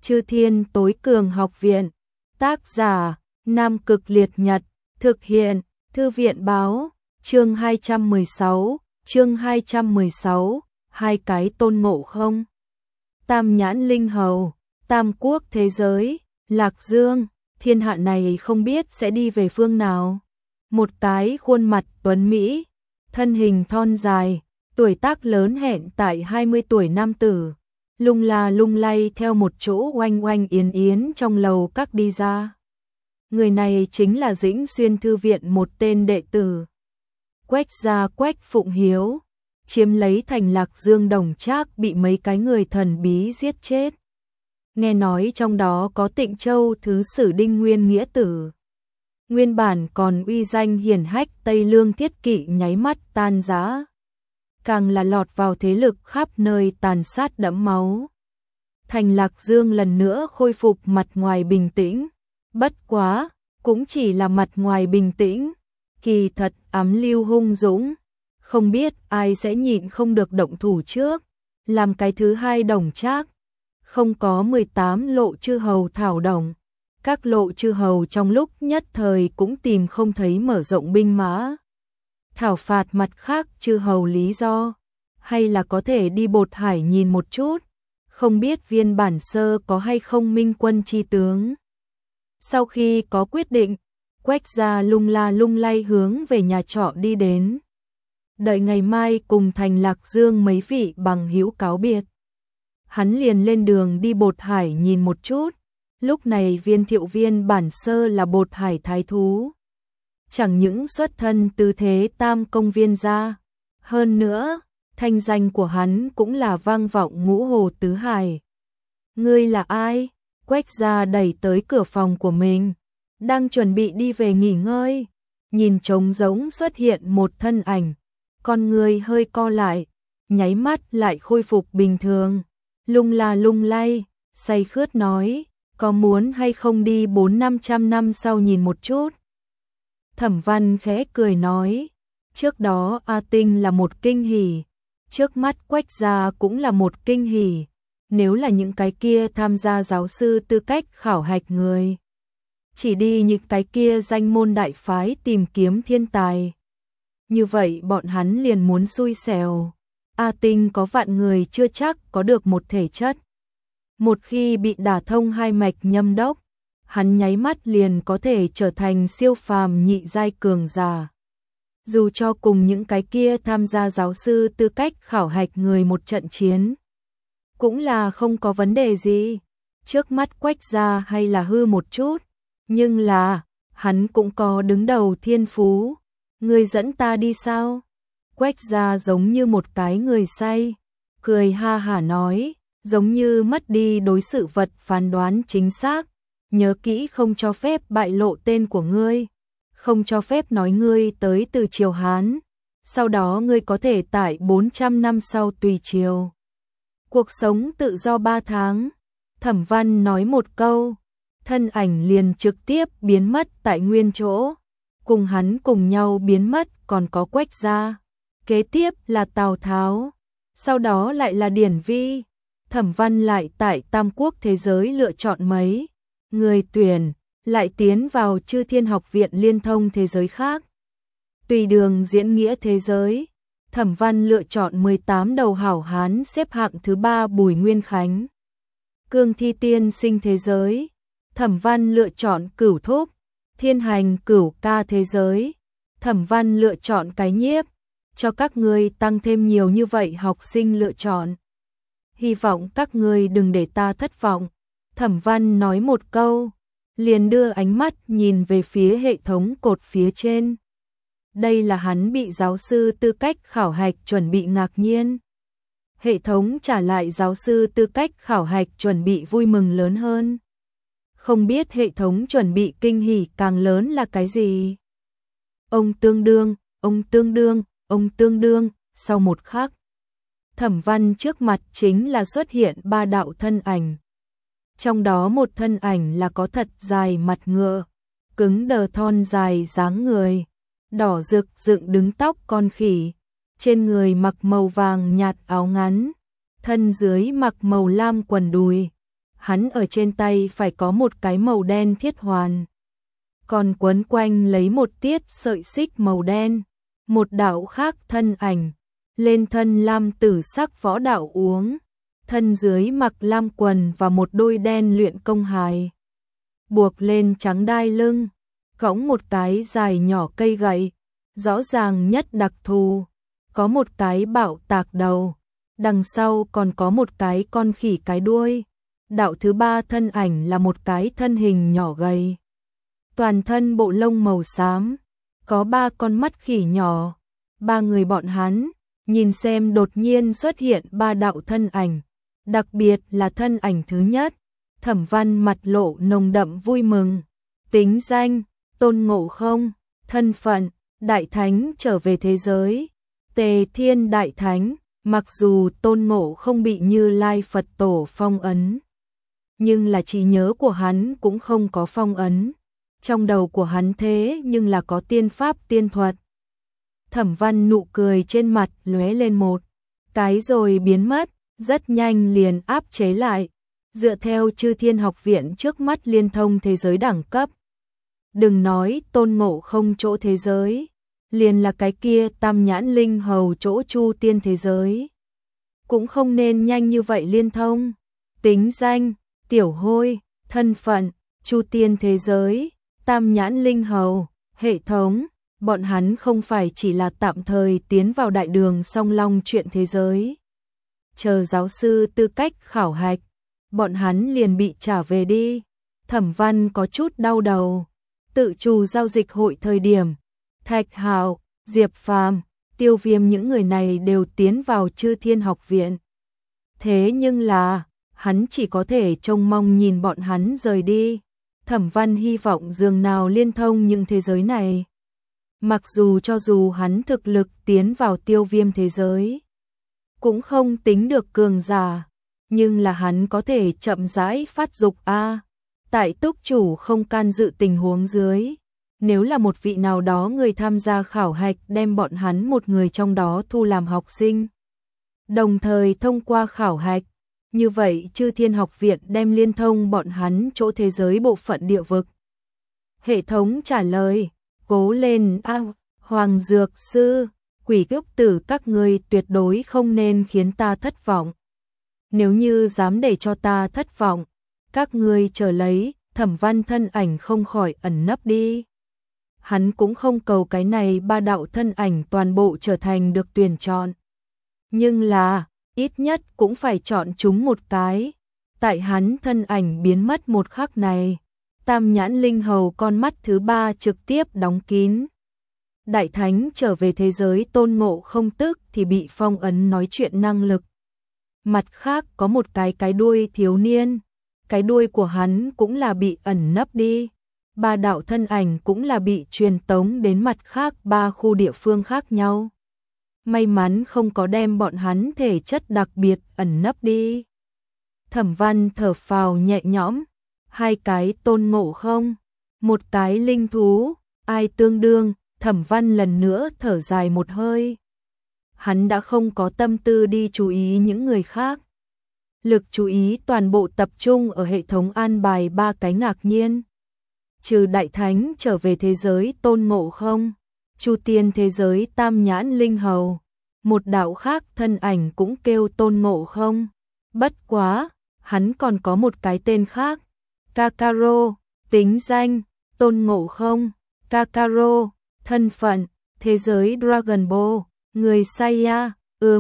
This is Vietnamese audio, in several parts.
Chư Thiên Tối Cường Học Viện. Tác giả: Nam Cực Liệt Nhật. Thực hiện: Thư viện báo. Chương 216, hai cái tôn ngộ không. Tam nhãn linh hầu, tam quốc thế giới, Lạc Dương, thiên hạ này không biết sẽ đi về phương nào. Một cái khuôn mặt tuấn mỹ, thân hình thon dài, tuổi tác lớn hẹn tại 20 tuổi nam tử, lung la lung lay theo một chỗ oanh oanh yến yến trong lầu các đi ra. Người này chính là Dĩnh Xuyên Thư viện một tên đệ tử. Quách gia Quách Phụng Hiếu, chiếm lấy thành Lạc Dương Đồng Trác bị mấy cái người thần bí giết chết. Nghe nói trong đó có Tịnh Châu Thứ Sử Đinh Nguyên Nghĩa Tử. Nguyên bản còn uy danh hiển hách Tây Lương Thiết Kỵ nháy mắt tan rã. Càng là lọt vào thế lực khắp nơi tàn sát đẫm máu. Thành Lạc Dương lần nữa khôi phục mặt ngoài bình tĩnh. Bất quá, cũng chỉ là mặt ngoài bình tĩnh. Kỳ thật ám lưu hung dũng. Không biết ai sẽ nhịn không được động thủ trước. Làm cái thứ hai Đồng Trác. Không có 18 lộ chư hầu thảo đồng. Các lộ chư hầu trong lúc nhất thời cũng tìm không thấy mở rộng binh mã. Thảo phạt mặt khác chư hầu lý do. Hay là có thể đi Bột Hải nhìn một chút. Không biết Viên Bản Sơ có hay không minh quân chi tướng. Sau khi có quyết định, Quách gia lung la lung lay hướng về nhà trọ đi đến. Đợi ngày mai cùng thành Lạc Dương mấy vị bằng hữu cáo biệt. Hắn liền lên đường đi Bột Hải nhìn một chút. Lúc này Viên Thiệu Viên Bản Sơ là Bột Hải thái thú. Chẳng những xuất thân từ thế tam công viên gia. Hơn nữa, thanh danh của hắn cũng là vang vọng ngũ hồ tứ hải. Ngươi là ai? Quách gia đẩy tới cửa phòng của mình. Đang chuẩn bị đi về nghỉ ngơi. Nhìn trống rỗng xuất hiện một thân ảnh. Con người hơi co lại. Nháy mắt lại khôi phục bình thường. Lung la lung lay. Say khướt nói. Có muốn hay không đi 400-500 năm sau nhìn một chút? Thẩm Văn khẽ cười nói. Trước đó A Tinh là một kinh hỉ. Trước mắt Quách gia cũng là một kinh hỉ. Nếu là những cái kia tham gia giáo sư tư cách khảo hạch người. Chỉ đi những cái kia danh môn đại phái tìm kiếm thiên tài. Như vậy bọn hắn liền muốn xui xẻo. A Tinh có vạn người chưa chắc có được một thể chất. Một khi bị đả thông hai mạch nhâm đốc, hắn nháy mắt liền có thể trở thành siêu phàm nhị giai cường giả. Dù cho cùng những cái kia tham gia giáo sư tư cách khảo hạch người một trận chiến, cũng là không có vấn đề gì. Trước mắt Quách gia hay là hư một chút, nhưng là, hắn cũng có đứng đầu thiên phú. Ngươi dẫn ta đi sao? Quách gia giống như một cái người say, cười ha hả nói, giống như mất đi đối sự vật phán đoán chính xác. Nhớ kỹ không cho phép bại lộ tên của ngươi. Không cho phép nói ngươi tới từ triều Hán. Sau đó ngươi có thể tại 400 năm sau tùy triều. Cuộc sống tự do 3 tháng. Thẩm Văn nói một câu. Thân ảnh liền trực tiếp biến mất tại nguyên chỗ. Cùng hắn cùng nhau biến mất còn có Quách gia. Kế tiếp là Tào Tháo. Sau đó lại là Điển Vi. Thẩm Văn lại tại Tam Quốc thế giới lựa chọn mấy người tuyển, lại tiến vào Chư Thiên Học Viện liên thông thế giới khác. Tùy đường diễn nghĩa thế giới, Thẩm Văn lựa chọn 18 đầu hảo hán xếp hạng thứ 3 Bùi Nguyên Khánh. Cương thi tiên sinh thế giới, Thẩm Văn lựa chọn Cửu Thúc. Thiên hành Cửu ca thế giới, Thẩm Văn lựa chọn Cái Nhiếp. Cho các ngươi tăng thêm nhiều như vậy học sinh lựa chọn. Hy vọng các ngươi đừng để ta thất vọng. Thẩm Văn nói một câu, liền đưa ánh mắt nhìn về phía hệ thống cột phía trên. Đây là hắn bị giáo sư tư cách khảo hạch chuẩn bị ngạc nhiên. Hệ thống trả lại giáo sư tư cách khảo hạch chuẩn bị vui mừng lớn hơn. Không biết hệ thống chuẩn bị kinh hỉ càng lớn là cái gì? Ông tương đương, ông tương đương, ông tương đương, sau một khắc. Thẩm Văn trước mặt chính là xuất hiện 3 đạo thân ảnh. Trong đó một thân ảnh là có thật dài mặt ngựa, cứng đờ thon dài dáng người, đỏ rực dựng đứng tóc con khỉ, trên người mặc màu vàng nhạt áo ngắn, thân dưới mặc màu lam quần đùi, hắn ở trên tay phải có một cái màu đen thiết hoàn, còn quấn quanh lấy một tiết sợi xích màu đen. Một đạo khác thân ảnh, lên thân lam tử sắc võ đạo uống, thân dưới mặc lam quần và một đôi đen luyện công hài, buộc lên trắng đai lưng, cõng một cái dài nhỏ cây gậy, rõ ràng nhất đặc thù, có một cái bạo tạc đầu, đằng sau còn có một cái con khỉ cái đuôi. Đạo thứ ba thân ảnh là một cái thân hình nhỏ gầy, toàn thân bộ lông màu xám, có 3 con mắt khỉ nhỏ. 3 người bọn hắn, nhìn xem đột nhiên xuất hiện 3 đạo thân ảnh, đặc biệt là thân ảnh thứ nhất, Thẩm Văn mặt lộ nồng đậm vui mừng. Tính danh, Tôn Ngộ Không, thân phận, Đại Thánh trở về thế giới, Tề Thiên Đại Thánh. Mặc dù Tôn Ngộ Không bị Như Lai Phật Tổ phong ấn, nhưng là trí nhớ của hắn cũng không có phong ấn. Trong đầu của hắn thế nhưng là có tiên pháp tiên thuật. Thẩm Văn nụ cười trên mặt lóe lên một cái rồi biến mất, rất nhanh liền áp chế lại. Dựa theo Chư Thiên Học Viện trước mắt liên thông thế giới đẳng cấp. Đừng nói Tôn Ngộ Không chỗ thế giới, liền là cái kia Tam Nhãn Linh Hầu chỗ Chu Tiên thế giới, cũng không nên nhanh như vậy liên thông. Tính danh, Tiểu Hôi, thân phận, Chu Tiên thế giới, Tam Nhãn Linh Hầu, hệ thống, bọn hắn không phải chỉ là tạm thời tiến vào đại đường song long chuyện thế giới. Chờ giáo sư tư cách khảo hạch, bọn hắn liền bị trả về đi. Thẩm Văn có chút đau đầu. Tự chủ giao dịch hội thời điểm, Thạch Hạo, Diệp Phàm, Tiêu Viêm những người này đều tiến vào Chư Thiên Học Viện. Thế nhưng là, hắn chỉ có thể trông mong nhìn bọn hắn rời đi. Thẩm Văn hy vọng dường nào liên thông những thế giới này. Mặc dù cho dù hắn thực lực tiến vào Tiêu Viêm thế giới, cũng không tính được cường giả, nhưng là hắn có thể chậm rãi phát dục a. Tại túc chủ không can dự tình huống dưới, nếu là một vị nào đó người tham gia khảo hạch đem bọn hắn một người trong đó thu làm học sinh, đồng thời thông qua khảo hạch, như vậy Chư Thiên Học Viện đem liên thông bọn hắn chỗ thế giới bộ phận địa vực. Hệ thống trả lời, cố lên a, Hoàng Dược Sư, Quỷ Cốc Tử các ngươi tuyệt đối không nên khiến ta thất vọng. Nếu như dám để cho ta thất vọng, các ngươi chờ lấy. Thẩm Văn thân ảnh không khỏi ẩn nấp đi. Hắn cũng không cầu cái này 3 đạo thân ảnh toàn bộ trở thành được tuyển chọn. Nhưng là, ít nhất cũng phải chọn chúng một cái. Tại hắn thân ảnh biến mất một khắc này, Tam Nhãn Linh Hầu con mắt thứ 3 trực tiếp đóng kín. Đại Thánh trở về thế giới Tôn Ngộ Không tức thì bị phong ấn nói chuyện năng lực. Mặt khác có một cái đuôi thiếu niên. Cái đuôi của hắn cũng là bị ẩn nấp đi. 3 đạo thân ảnh cũng là bị truyền tống đến mặt khác 3 khu địa phương khác nhau. May mắn không có đem bọn hắn thể chất đặc biệt ẩn nấp đi. Thẩm Văn thở phào nhẹ nhõm. 2 cái Tôn Ngộ Không, 1 cái linh thú, ai tương đương. Thẩm Văn lần nữa thở dài một hơi. Hắn đã không có tâm tư đi chú ý những người khác. Lực chú ý toàn bộ tập trung ở hệ thống an bài 3 cái ngạc nhiên. Trừ Đại Thánh trở về thế giới Tôn Ngộ Không, Chu Tiên thế giới Tam Nhãn Linh Hầu, một đạo khác thân ảnh cũng kêu Tôn Ngộ Không. Bất quá, hắn còn có một cái tên khác, Kakaro, tính danh, Tôn Ngộ Không, Kakaro, thân phận, thế giới Dragon Ball, người Saiya,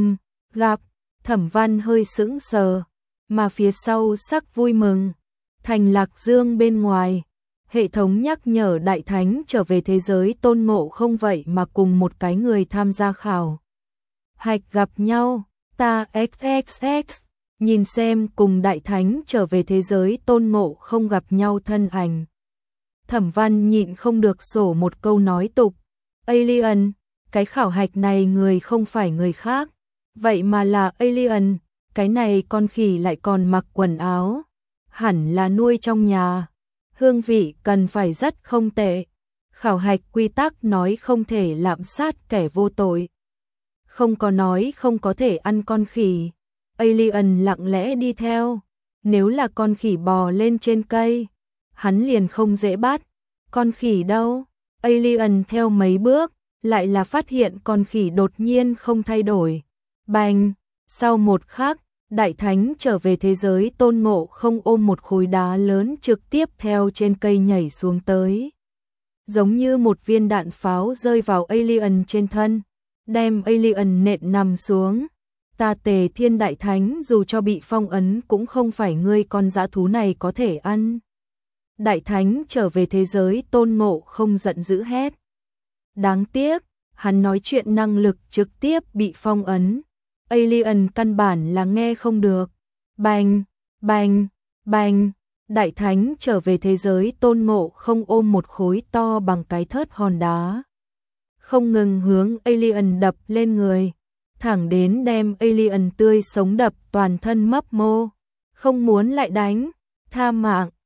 gặp. Thẩm Văn hơi sững sờ, mà phía sau sắc vui mừng. Thành Lạc Dương bên ngoài, hệ thống nhắc nhở Đại Thánh trở về thế giới Tôn Ngộ Không vậy mà cùng một cái người tham gia khảo hạch gặp nhau. Ta XXX, nhìn xem cùng Đại Thánh trở về thế giới Tôn Ngộ Không gặp nhau thân ảnh. Thẩm Văn nhịn không được sổ một câu nói tục. Alien, cái khảo hạch này người không phải người khác, vậy mà là alien. Cái này con khỉ lại còn mặc quần áo, hẳn là nuôi trong nhà. Hương vị cần phải rất không tệ. Khảo hạch quy tắc nói không thể lạm sát kẻ vô tội, không có nói không có thể ăn con khỉ. Alien lặng lẽ đi theo. Nếu là con khỉ bò lên trên cây, hắn liền không dễ bắt. Con khỉ đâu? Alien theo mấy bước, lại là phát hiện con khỉ đột nhiên không thay đổi. Bành! Sau một khắc, Đại Thánh trở về thế giới Tôn Ngộ Không ôm một khối đá lớn trực tiếp theo trên cây nhảy xuống tới. Giống như một viên đạn pháo rơi vào alien trên thân, đem alien nện nằm xuống. Ta Tề Thiên Đại Thánh dù cho bị phong ấn cũng không phải ngươi con dã thú này có thể ăn. Đại Thánh trở về thế giới Tôn Ngộ Không giận dữ hét. Đáng tiếc, hắn nói chuyện năng lực trực tiếp bị phong ấn. Alien căn bản là nghe không được. Bành, bành, bành. Đại Thánh trở về thế giới Tôn Ngộ Không ôm một khối to bằng cái thớt hòn đá, không ngừng hướng alien đập lên người, thẳng đến đem alien tươi sống đập toàn thân mấp mô. Không muốn lại đánh, tha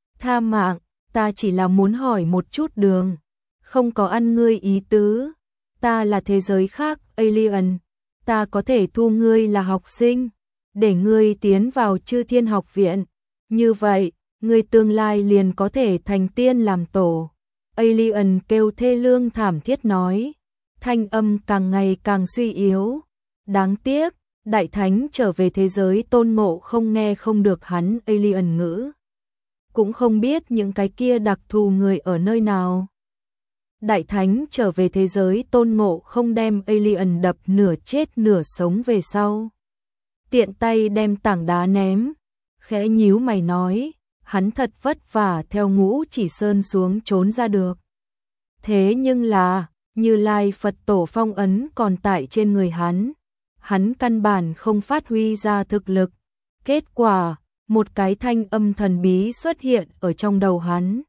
mạng, ta chỉ là muốn hỏi một chút đường, không có ăn ngươi ý tứ. Ta là thế giới khác, alien, ta có thể thu ngươi là học sinh, để ngươi tiến vào Chư Thiên Học Viện, như vậy, ngươi tương lai liền có thể thành tiên làm tổ. Alien kêu thê lương thảm thiết nói, thanh âm càng ngày càng suy yếu. Đáng tiếc, Đại Thánh trở về thế giới Tôn Ngộ Không nghe không được hắn alien ngữ, cũng không biết những cái kia đặc thù người ở nơi nào. Đại Thánh trở về thế giới Tôn Ngộ Không đem alien đập nửa chết nửa sống về sau, tiện tay đem tảng đá ném, khẽ nhíu mày nói, hắn thật vất vả theo Ngũ Chỉ Sơn xuống trốn ra được. Thế nhưng là, Như Lai Phật Tổ phong ấn còn tại trên người hắn căn bản không phát huy ra thực lực. Kết quả, một cái thanh âm thần bí xuất hiện ở trong đầu hắn,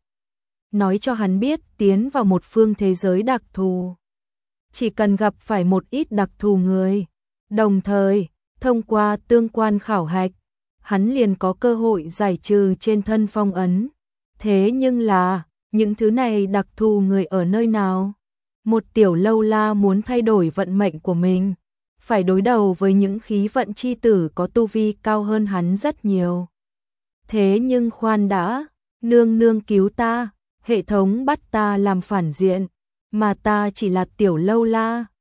nói cho hắn biết tiến vào một phương thế giới đặc thù, chỉ cần gặp phải một ít đặc thù người, đồng thời thông qua tương quan khảo hạch, hắn liền có cơ hội giải trừ trên thân phong ấn. Thế nhưng là, những thứ này đặc thù người ở nơi nào? Một tiểu lâu la muốn thay đổi vận mệnh của mình, phải đối đầu với những khí vận chi tử có tu vi cao hơn hắn rất nhiều. Thế nhưng khoan đã, nương nương cứu ta, hệ thống bắt ta làm phản diện, mà ta chỉ là tiểu lâu la.